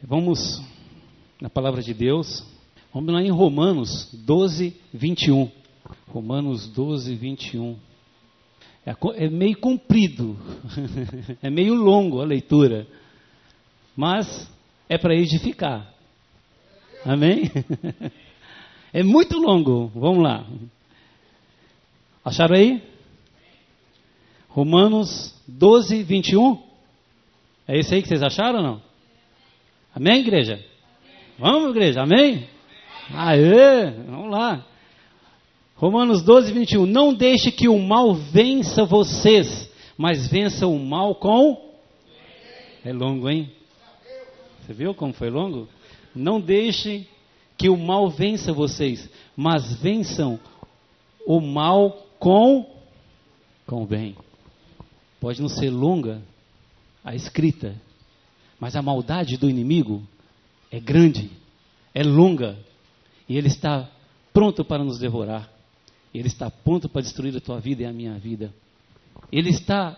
Vamos na palavra de Deus. Vamos lá em Romanos 12, 21. Romanos 12, 21. É meio comprido, é meio longo a leitura, mas é para edificar. Amém? É muito longo, vamos lá. Acharam aí? Romanos 12, 21. É esse aí que vocês acharam ou não? Amém, igreja? Vamos, igreja, amém? Aê, vamos lá. Romanos 12, 21. Não deixe que o mal vença vocês, mas vença o mal com... É longo, hein? Você viu como foi longo? Não deixe que o mal vença vocês, mas vençam o mal com o bem. Pode não ser longa a escrita, mas a maldade do inimigo é grande, é longa, e ele está pronto para nos devorar. Ele está pronto para destruir a tua vida e a minha vida. Ele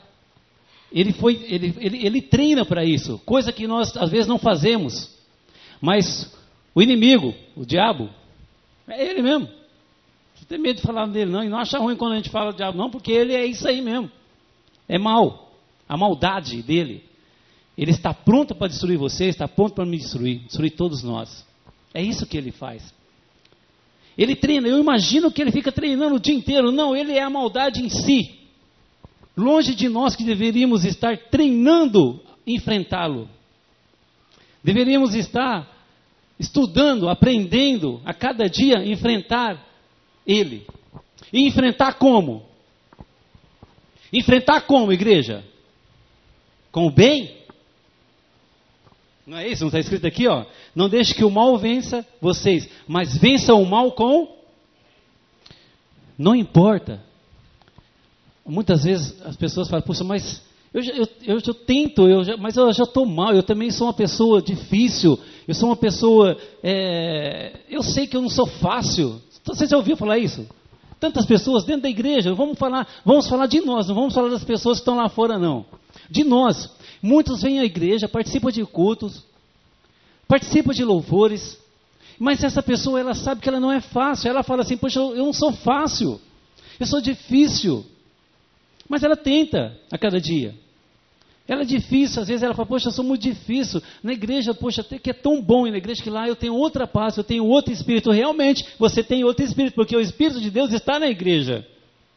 treina para isso, coisa que nós às vezes não fazemos. Mas o inimigo, o diabo, é ele mesmo. Não tem medo de falar dele não, e não acha ruim quando a gente fala do diabo não, porque ele é isso aí mesmo. É mau, a maldade dele. Ele está pronto para destruir você, está pronto para me destruir todos nós. É isso que ele faz. Ele treina, eu imagino que ele fica treinando o dia inteiro. Não, ele é a maldade em si. Longe de nós que deveríamos estar treinando enfrentá-lo. Deveríamos estar estudando, aprendendo a cada dia enfrentar ele. E enfrentar como? Enfrentar como, igreja? Com o bem? Não é isso? Não está escrito aqui, ó? Não deixe que o mal vença vocês, mas vença o mal com... Não importa. Muitas vezes as pessoas falam, poxa, mas eu já tento, mas eu já estou mal, eu também sou uma pessoa difícil, eu sou uma pessoa... eu sei que eu não sou fácil. Você já ouviu falar isso? Tantas pessoas dentro da igreja, vamos falar de nós, não vamos falar das pessoas que estão lá fora não. De nós. Muitos vêm à igreja, participam de cultos, participam de louvores, mas essa pessoa, ela sabe que ela não é fácil, ela fala assim, poxa, eu não sou fácil, eu sou difícil, mas ela tenta a cada dia. Ela é difícil, às vezes ela fala, poxa, eu sou muito difícil, na igreja, poxa, que é tão bom ir na igreja, que lá eu tenho outra paz, eu tenho outro espírito. Realmente, você tem outro espírito, porque o Espírito de Deus está na igreja.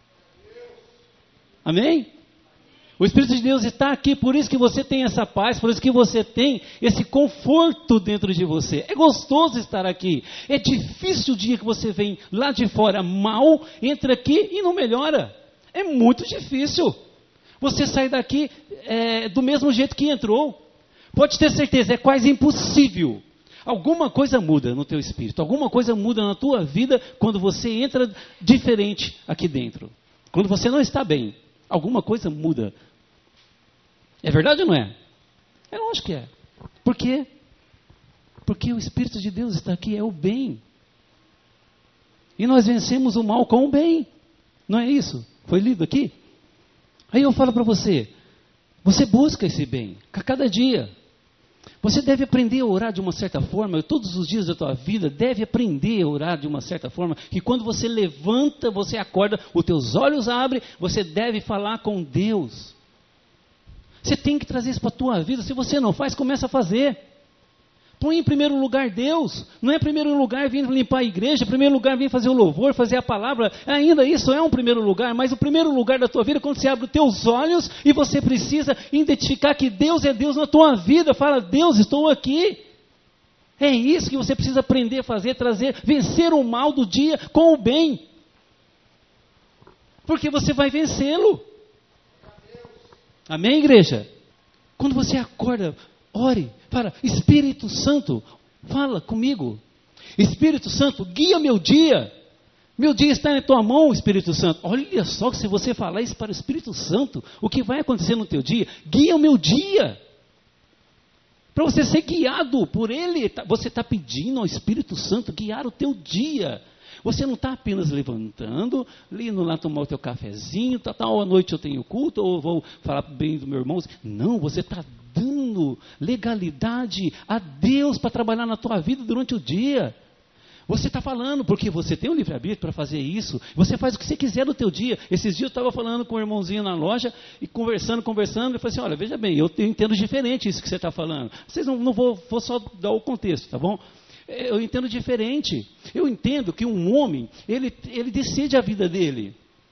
Amém? O Espírito de Deus está aqui, por isso que você tem essa paz, por isso que você tem esse conforto dentro de você. É gostoso estar aqui. É difícil o dia que você vem lá de fora mal, entra aqui e não melhora. É muito difícil. Você sai daqui do mesmo jeito que entrou. Pode ter certeza, é quase impossível. Alguma coisa muda no teu espírito, alguma coisa muda na tua vida quando você entra diferente aqui dentro. Quando você não está bem, alguma coisa muda. É verdade ou não é? É lógico que é. Por quê? Porque o Espírito de Deus está aqui, é o bem. E nós vencemos o mal com o bem. Não é isso? Foi lido aqui? Aí eu falo para você, você busca esse bem, a cada dia. Você deve aprender a orar de uma certa forma, todos os dias da tua vida, deve aprender a orar de uma certa forma, que quando você levanta, você acorda, os teus olhos abrem, você deve falar com Deus. Você tem que trazer isso para a tua vida. Se você não faz, começa a fazer. Põe em primeiro lugar Deus. Não é em primeiro lugar vir limpar a igreja, em primeiro lugar vir fazer o louvor, fazer a palavra. Ainda isso é um primeiro lugar, mas o primeiro lugar da tua vida é quando você abre os teus olhos e você precisa identificar que Deus é Deus na tua vida. Fala, Deus, estou aqui. É isso que você precisa aprender a fazer, trazer, vencer o mal do dia com o bem. Porque você vai vencê-lo. Amém, igreja? Quando você acorda, ore, fala, Espírito Santo, fala comigo. Espírito Santo, guia meu dia. Meu dia está na tua mão, Espírito Santo. Olha só que se você falar isso para o Espírito Santo, o que vai acontecer no teu dia? Guia o meu dia. Para você ser guiado por Ele, você está pedindo ao Espírito Santo guiar o teu dia. Você não está apenas levantando, indo lá tomar o teu cafezinho, à noite eu tenho culto, ou vou falar bem do meu irmão. Não, você está dando dando legalidade a Deus para trabalhar na tua vida durante o dia. Você está falando, porque você tem um livre-arbítrio para fazer isso. Você faz o que você quiser no teu dia. Esses dias eu estava falando com um irmãozinho na loja, e conversando, eu falei assim, olha, veja bem, eu entendo diferente isso que você está falando. Vocês não vou só dar o contexto, tá bom? Eu entendo diferente. Eu entendo que um homem, ele decide a vida dele.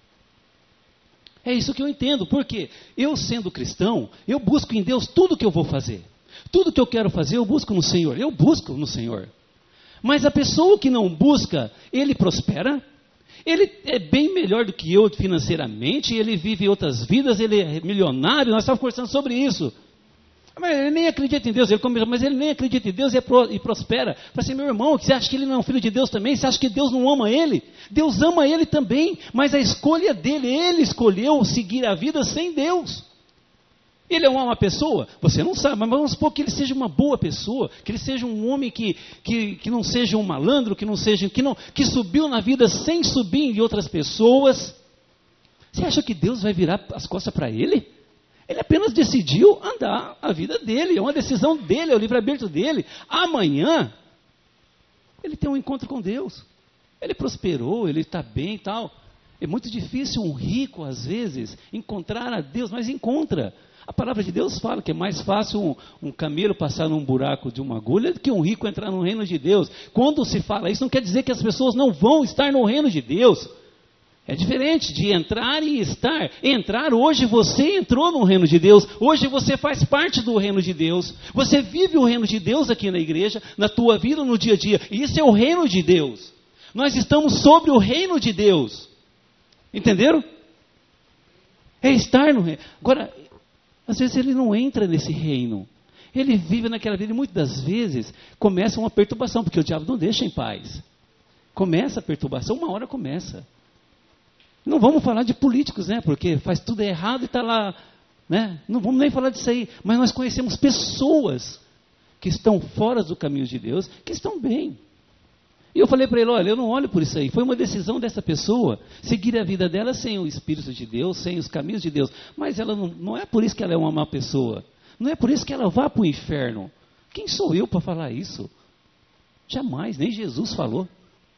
É isso que eu entendo, porque eu sendo cristão, eu busco em Deus tudo que eu vou fazer. Tudo que eu quero fazer, eu busco no Senhor. Eu busco no Senhor. Mas a pessoa que não busca, ele prospera, ele é bem melhor do que eu financeiramente, ele vive outras vidas, ele é milionário, nós estávamos conversando sobre isso. Mas ele nem acredita em Deus, mas ele nem acredita em Deus e prospera. Fala assim, meu irmão, você acha que ele não é um filho de Deus também? Você acha que Deus não ama ele? Deus ama ele também, mas a escolha dele, ele escolheu seguir a vida sem Deus. Ele é uma pessoa? Você não sabe, mas vamos supor que ele seja uma boa pessoa, que ele seja um homem que não seja um malandro, que subiu na vida sem subir em outras pessoas. Você acha que Deus vai virar as costas para ele? Ele apenas decidiu andar a vida dele, é uma decisão dele, é o livre-arbítrio dele. Amanhã, ele tem um encontro com Deus. Ele prosperou, ele está bem e tal. É muito difícil um rico, às vezes, encontrar a Deus, mas encontra. A palavra de Deus fala que é mais fácil um camelo passar num buraco de uma agulha do que um rico entrar no reino de Deus. Quando se fala isso, não quer dizer que as pessoas não vão estar no reino de Deus. É diferente de entrar e estar. Entrar, hoje você entrou no reino de Deus. Hoje você faz parte do reino de Deus. Você vive o reino de Deus aqui na igreja, na tua vida, no dia a dia. E isso é o reino de Deus. Nós estamos sobre o reino de Deus. Entenderam? É estar no reino. Agora, às vezes ele não entra nesse reino. Ele vive naquela vida e muitas das vezes começa uma perturbação, porque o diabo não deixa em paz. Começa a perturbação, uma hora começa. Não vamos falar de políticos, né? Porque faz tudo errado e está lá, né? Não vamos nem falar disso aí. Mas nós conhecemos pessoas que estão fora do caminho de Deus, que estão bem. E eu falei para ele, olha, eu não olho por isso aí. Foi uma decisão dessa pessoa seguir a vida dela sem o Espírito de Deus, sem os caminhos de Deus. Mas ela não é por isso que ela é uma má pessoa. Não é por isso que ela vá para o inferno. Quem sou eu para falar isso? Jamais, nem Jesus falou.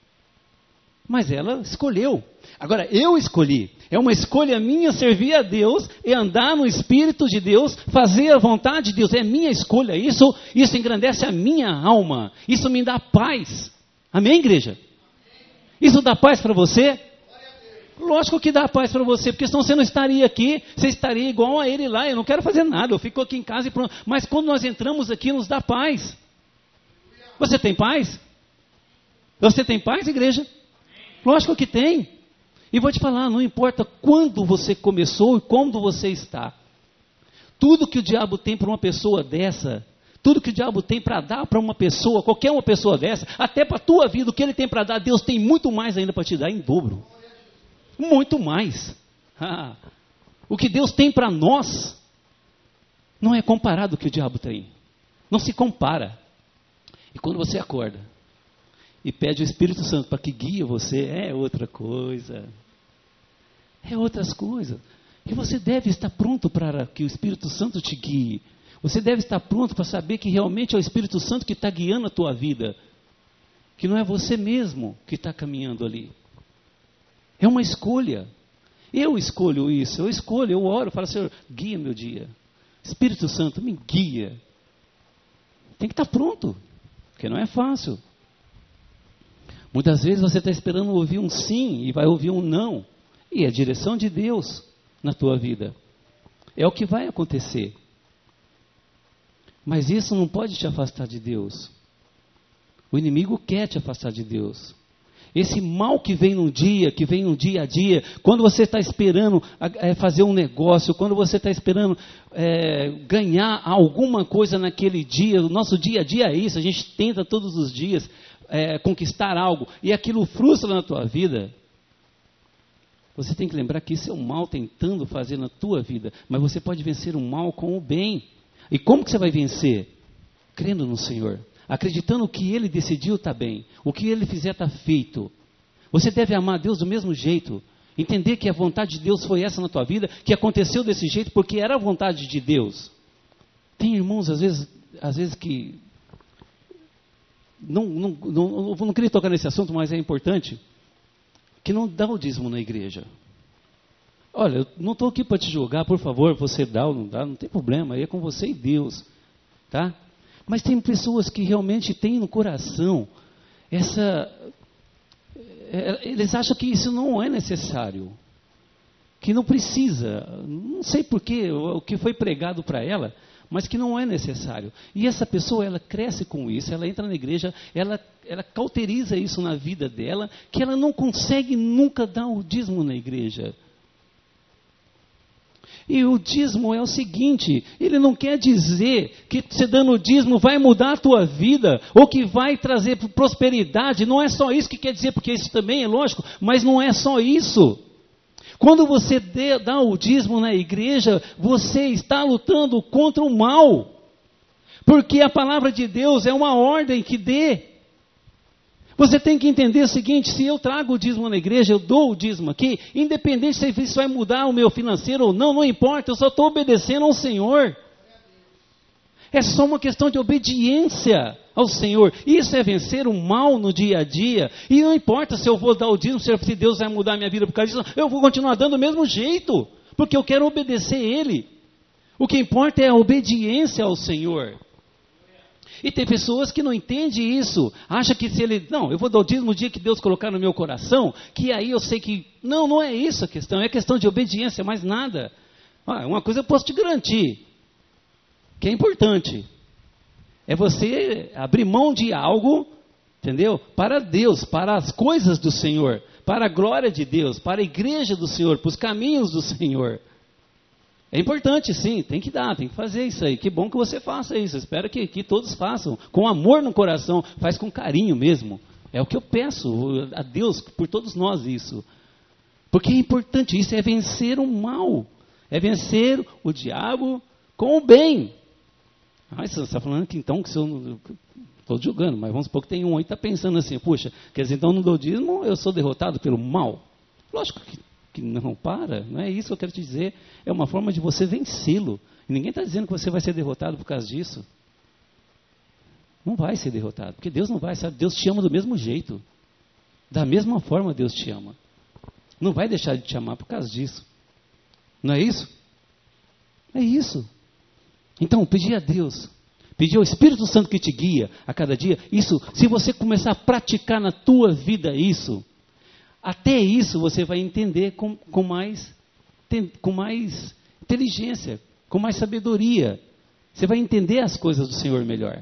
Mas ela escolheu. Agora, eu escolhi. É uma escolha minha servir a Deus e andar no Espírito de Deus, fazer a vontade de Deus. É minha escolha. Isso engrandece a minha alma. Isso me dá paz. Amém, igreja? Isso dá paz para você? Lógico que dá paz para você, porque senão você não estaria aqui, você estaria igual a ele lá. Eu não quero fazer nada, eu fico aqui em casa e pronto. Mas quando nós entramos aqui, nos dá paz. Você tem paz? Você tem paz, igreja? Lógico que tem. E vou te falar, não importa quando você começou e como você está. Tudo que o diabo tem para uma pessoa dessa, tudo que o diabo tem para dar para uma pessoa, qualquer uma pessoa dessa, até para a tua vida, o que ele tem para dar, Deus tem muito mais ainda para te dar em dobro. Muito mais. O que Deus tem para nós não é comparado ao que o diabo tem. Não se compara. E quando você acorda e pede o Espírito Santo para que guie você, é outra coisa. É outras coisas. E você deve estar pronto para que o Espírito Santo te guie. Você deve estar pronto para saber que realmente é o Espírito Santo que está guiando a tua vida. Que não é você mesmo que está caminhando ali. É uma escolha. Eu escolho isso, eu oro, falo, Senhor, guia meu dia. Espírito Santo, me guia. Tem que estar pronto, porque não é fácil. Muitas vezes você está esperando ouvir um sim e vai ouvir um não. E é a direção de Deus na tua vida. É o que vai acontecer. Mas isso não pode te afastar de Deus. O inimigo quer te afastar de Deus. Esse mal que vem no dia a dia, quando você está esperando fazer um negócio, quando você está esperando ganhar alguma coisa naquele dia, o nosso dia a dia é isso, a gente tenta todos os dias conquistar algo, e aquilo frustra na tua vida. Você tem que lembrar que isso é o mal tentando fazer na tua vida, mas você pode vencer o mal com o bem. E como que você vai vencer? Crendo no Senhor. Acreditando que Ele decidiu está bem. O que Ele fizer está feito. Você deve amar a Deus do mesmo jeito. Entender que a vontade de Deus foi essa na tua vida. Que aconteceu desse jeito porque era a vontade de Deus. Tem irmãos, às vezes que... Não queria tocar nesse assunto, mas é importante, que não dá o dízimo na igreja. Olha, eu não estou aqui para te julgar, por favor, você dá ou não dá, não tem problema, aí é com você e Deus, tá? Mas tem pessoas que realmente têm no coração eles acham que isso não é necessário, que não precisa, não sei porquê, o que foi pregado para ela, mas que não é necessário. E essa pessoa, ela cresce com isso, ela entra na igreja, ela cauteriza isso na vida dela, que ela não consegue nunca dar o dízimo na igreja. E o dízimo é o seguinte, ele não quer dizer que você dando o dízimo vai mudar a tua vida, ou que vai trazer prosperidade, não é só isso que quer dizer, porque isso também é lógico, mas não é só isso. Quando você dá o dízimo na igreja, você está lutando contra o mal, porque a palavra de Deus é uma ordem que dê. Você tem que entender o seguinte, se eu trago o dízimo na igreja, eu dou o dízimo aqui, independente se isso vai mudar o meu financeiro ou não, não importa, eu só estou obedecendo ao Senhor. É só uma questão de obediência ao Senhor. Isso é vencer o mal no dia a dia. E não importa se eu vou dar o dízimo, se Deus vai mudar a minha vida por causa disso, eu vou continuar dando do mesmo jeito, porque eu quero obedecer Ele. O que importa é a obediência ao Senhor. E tem pessoas que não entendem isso, acha que se ele, não, eu vou dar o dízimo no dia que Deus colocar no meu coração, que aí eu sei que, não é isso a questão, é questão de obediência, mais nada. Uma coisa eu posso te garantir, que é importante, é você abrir mão de algo, entendeu? Para Deus, para as coisas do Senhor, para a glória de Deus, para a igreja do Senhor, para os caminhos do Senhor. É importante sim, tem que dar, tem que fazer isso aí. Que bom que você faça isso, espero que todos façam, com amor no coração, faz com carinho mesmo. É o que eu peço a Deus, por todos nós isso. Porque é importante, isso é vencer o mal, é vencer o diabo com o bem. Você está falando que então, que se eu não... Estou julgando, mas vamos supor que tem um aí que está pensando assim, puxa, quer dizer, então no dou dízimo eu sou derrotado pelo mal. Lógico que não é isso que eu quero te dizer, é uma forma de você vencê-lo. E ninguém está dizendo que você vai ser derrotado por causa disso. Não vai ser derrotado, porque Deus não vai, sabe? Deus te ama do mesmo jeito. Da mesma forma Deus te ama. Não vai deixar de te amar por causa disso. Não é isso? É isso. Então, pedir a Deus, pedir ao Espírito Santo que te guia a cada dia, isso, se você começar a praticar na tua vida isso, até isso você vai entender com mais inteligência, com mais sabedoria. Você vai entender as coisas do Senhor melhor.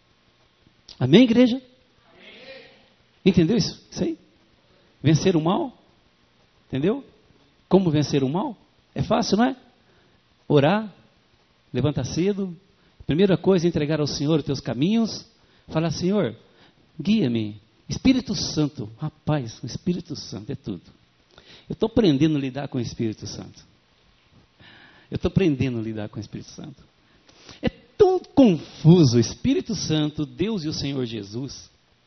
Amém, igreja? Amém. Entendeu isso? Isso aí? Vencer o mal? Entendeu? Como vencer o mal? É fácil, não é? Orar, levantar cedo, primeira coisa, entregar ao Senhor os teus caminhos, falar, Senhor, guia-me. Espírito Santo, rapaz, o Espírito Santo é tudo. Eu estou aprendendo a lidar com o Espírito Santo. Eu estou aprendendo a lidar com o Espírito Santo. É tão confuso o Espírito Santo, Deus e o Senhor Jesus.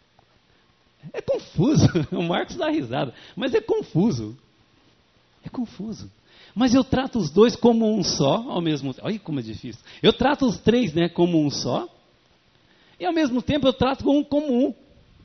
É confuso, o Marcos dá risada, mas é confuso. É confuso. Mas eu trato os dois como um só, ao mesmo tempo. Olha como é difícil. Eu trato os três, como um só, e ao mesmo tempo eu trato um como um.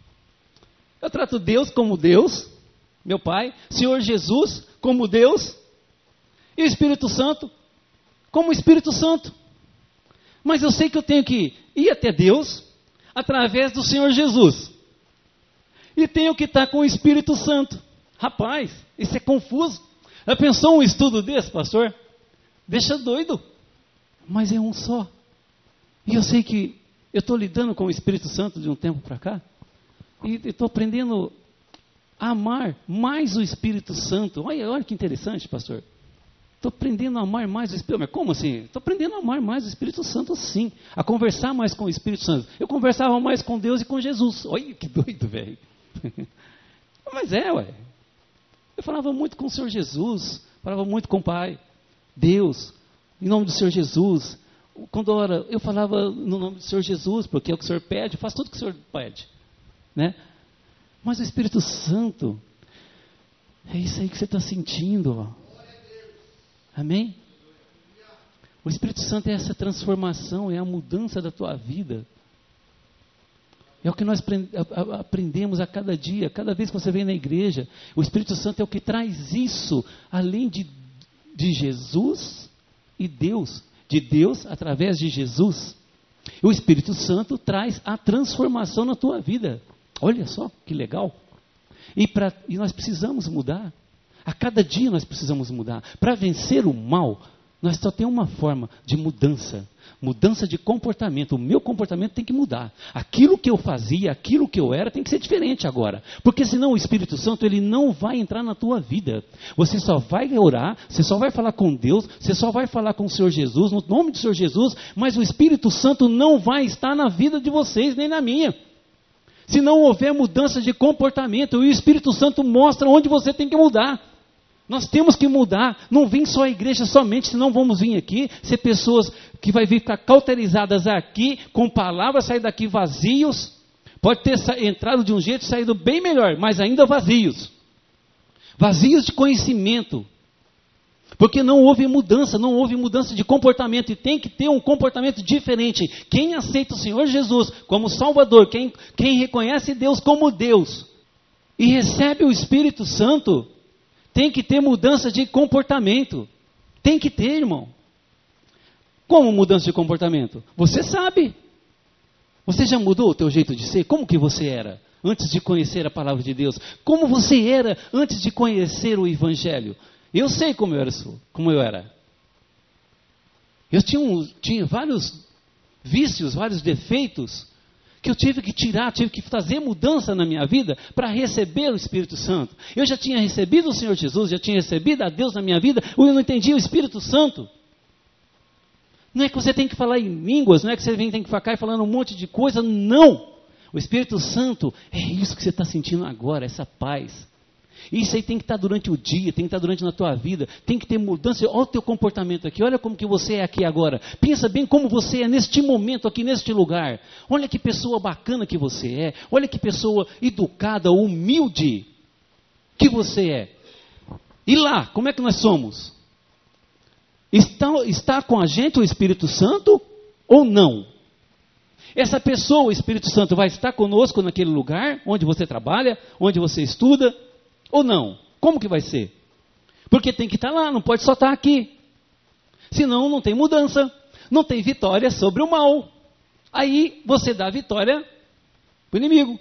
Eu trato Deus como Deus, meu Pai, Senhor Jesus como Deus, e o Espírito Santo como o Espírito Santo. Mas eu sei que eu tenho que ir até Deus através do Senhor Jesus. E tenho que estar com o Espírito Santo. Rapaz, isso é confuso. Já pensou um estudo desse, pastor? Deixa doido. Mas é um só. E eu sei que eu estou lidando com o Espírito Santo de um tempo para cá. E estou aprendendo a amar mais o Espírito Santo. Olha que interessante, pastor. Estou aprendendo a amar mais o Espírito Santo. Mas como assim? Estou aprendendo a amar mais o Espírito Santo, sim. A conversar mais com o Espírito Santo. Eu conversava mais com Deus e com Jesus. Olha que doido, velho. Mas ué. Eu falava muito com o Senhor Jesus. Falava muito com o Pai. Deus, em nome do Senhor Jesus. Quando eu falava no nome do Senhor Jesus, porque é o que o Senhor pede, eu faço tudo o que o Senhor pede. Né? Mas o Espírito Santo, é isso aí que você está sentindo. Ó. Amém? O Espírito Santo é essa transformação, é a mudança da tua vida. É o que nós aprendemos a cada dia, cada vez que você vem na igreja. O Espírito Santo é o que traz isso, além de Jesus e Deus. De Deus através de Jesus. O Espírito Santo traz a transformação na tua vida. Olha só que legal. E nós precisamos mudar. A cada dia nós precisamos mudar. Para vencer o mal, nós só temos uma forma de mudança. Mudança de comportamento. O meu comportamento tem que mudar. Aquilo que eu fazia, aquilo que eu era, tem que ser diferente agora. Porque senão o Espírito Santo, ele não vai entrar na tua vida. Você só vai orar, você só vai falar com Deus, você só vai falar com o Senhor Jesus, no nome do Senhor Jesus, mas o Espírito Santo não vai estar na vida de vocês, nem na minha. Se não houver mudança de comportamento, e o Espírito Santo mostra onde você tem que mudar. Nós temos que mudar, não vem só a igreja somente, senão vamos vir aqui, ser pessoas que vai ficar cauterizadas aqui, com palavras, sair daqui vazios, pode ter entrado de um jeito, saído bem melhor, mas ainda vazios. Vazios de conhecimento, porque não houve mudança de comportamento, e tem que ter um comportamento diferente. Quem aceita o Senhor Jesus como Salvador, quem reconhece Deus como Deus, e recebe o Espírito Santo, tem que ter mudança de comportamento. Tem que ter, irmão. Como mudança de comportamento? Você sabe. Você já mudou o teu jeito de ser? Como que você era antes de conhecer a palavra de Deus? Como você era antes de conhecer o Evangelho? Eu sei como eu era. Eu tinha vários vícios, vários defeitos, que eu tive que tirar, tive que fazer mudança na minha vida para receber o Espírito Santo. Eu já tinha recebido o Senhor Jesus, já tinha recebido a Deus na minha vida, ou eu não entendia o Espírito Santo. Não é que você tem que falar em línguas, não é que você tem que ficar falando um monte de coisa, não. O Espírito Santo é isso que você está sentindo agora, essa paz. Isso aí tem que estar durante o dia, tem que estar durante na tua vida, tem que ter mudança. Olha o teu comportamento aqui, olha como que você é aqui agora. Pensa bem como você é neste momento aqui, neste lugar. Olha que pessoa bacana que você é, olha que pessoa educada, humilde que você é. E lá, como é que nós somos? Está com a gente o Espírito Santo ou não? Essa pessoa, o Espírito Santo, vai estar conosco naquele lugar, onde você trabalha, onde você estuda, ou não? Como que vai ser? Porque tem que estar lá, não pode só estar aqui. Senão não tem mudança, não tem vitória sobre o mal. Aí você dá vitória para o inimigo.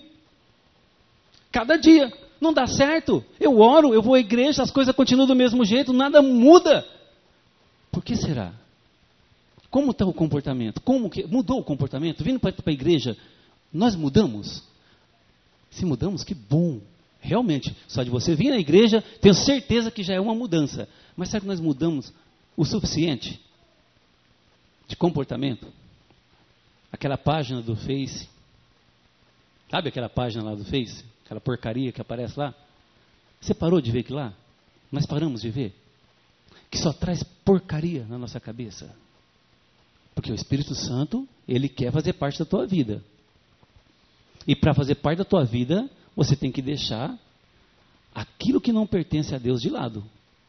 Cada dia. Não dá certo. Eu oro, eu vou à igreja, as coisas continuam do mesmo jeito, nada muda. Por que será? Como está o comportamento? Como que mudou o comportamento? Vindo para a igreja, nós mudamos? Se mudamos, que bom. Realmente, só de você vir na igreja, tenho certeza que já é uma mudança. Mas será que nós mudamos o suficiente de comportamento? Aquela página do Face, sabe aquela página lá do Face? Aquela porcaria que aparece lá? Você parou de ver aquilo lá? Nós paramos de ver? Que só traz porcaria na nossa cabeça. Porque o Espírito Santo, ele quer fazer parte da tua vida. E para fazer parte da tua vida, você tem que deixar aquilo que não pertence a Deus de lado.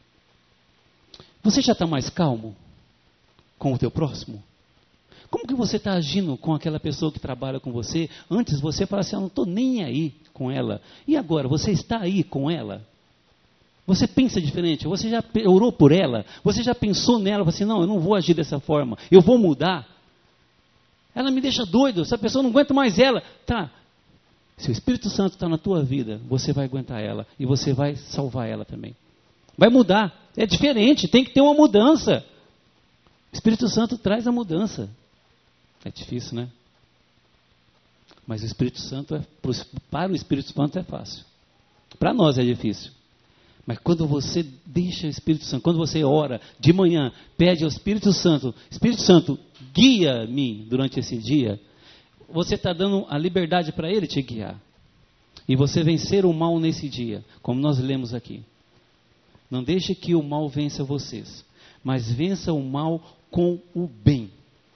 Você já está mais calmo com o teu próximo? Como que você está agindo com aquela pessoa que trabalha com você? Antes você falava assim, eu não estou nem aí com ela. E agora, você está aí com ela? Você pensa diferente? Você já orou por ela? Você já pensou nela? Falou assim, não, eu não vou agir dessa forma. Eu vou mudar. Ela me deixa doido. Essa pessoa não aguenta mais ela. Tá. Se o Espírito Santo está na tua vida, você vai aguentar ela. E você vai salvar ela também. Vai mudar. É diferente. Tem que ter uma mudança. O Espírito Santo traz a mudança. É difícil, né? Mas o Espírito Santo, para o Espírito Santo é fácil. Para nós é difícil. Mas quando você deixa o Espírito Santo, quando você ora de manhã, pede ao Espírito Santo, guia-me durante esse dia, você está dando a liberdade para Ele te guiar. E você vencer o mal nesse dia, como nós lemos aqui. Não deixe que o mal vença vocês, mas vença o mal com o bem.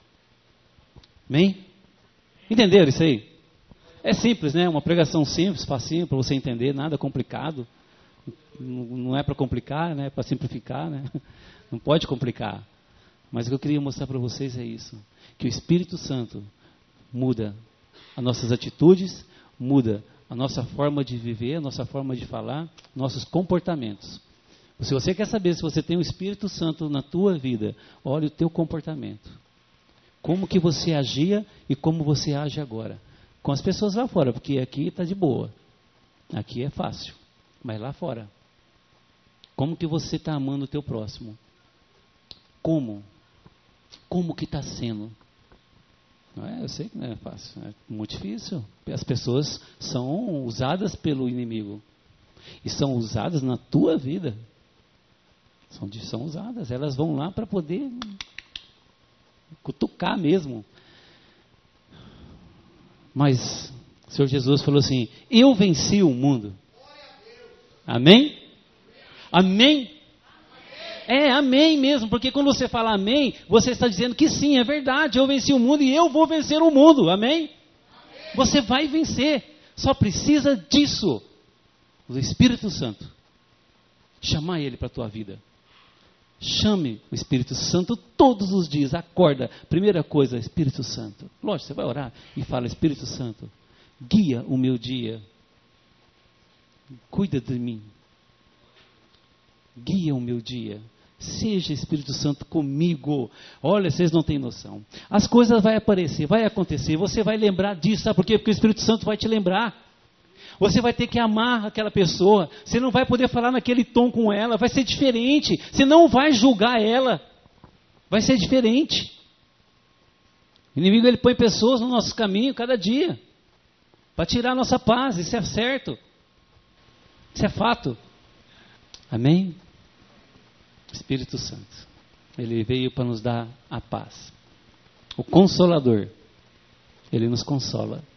Amém? Entenderam isso aí? É simples, né? Uma pregação simples, facinho para você entender, nada complicado. Não é para complicar, né? É para simplificar, né? Não pode complicar. Mas o que eu queria mostrar para vocês é isso. Que o Espírito Santo muda as nossas atitudes, muda a nossa forma de viver, a nossa forma de falar, nossos comportamentos. Se você quer saber se você tem o Espírito Santo na tua vida, olha o teu comportamento. Como que você agia e como você age agora. Com as pessoas lá fora, porque aqui está de boa. Aqui é fácil, mas lá fora. Como que você está amando o teu próximo? Como? Como que está sendo? Não é? Eu sei que não é fácil, é muito difícil. As pessoas são usadas pelo inimigo. E são usadas na tua vida. São usadas. Elas vão lá para poder cutucar mesmo. Mas o Senhor Jesus falou assim: eu venci o mundo. Amém? Amém? É, amém mesmo, porque quando você fala amém, você está dizendo que sim, é verdade, eu venci o mundo e eu vou vencer o mundo, amém? Você vai vencer, só precisa disso, do Espírito Santo. Chamar Ele para a tua vida. Chame o Espírito Santo todos os dias, acorda. Primeira coisa, Espírito Santo. Lógico, você vai orar e fala: Espírito Santo, guia o meu dia. Cuida de mim. Guia o meu dia. Seja Espírito Santo comigo. Olha, vocês não têm noção. As coisas vão aparecer, vai acontecer. Você vai lembrar disso, sabe por quê? Porque o Espírito Santo vai te lembrar. Você vai ter que amar aquela pessoa. Você não vai poder falar naquele tom com ela. Vai ser diferente. Você não vai julgar ela. Vai ser diferente. O inimigo, ele põe pessoas no nosso caminho cada dia. Para tirar a nossa paz. Isso é certo. Isso é fato. Amém? Espírito Santo. Ele veio para nos dar a paz. O Consolador. Ele nos consola.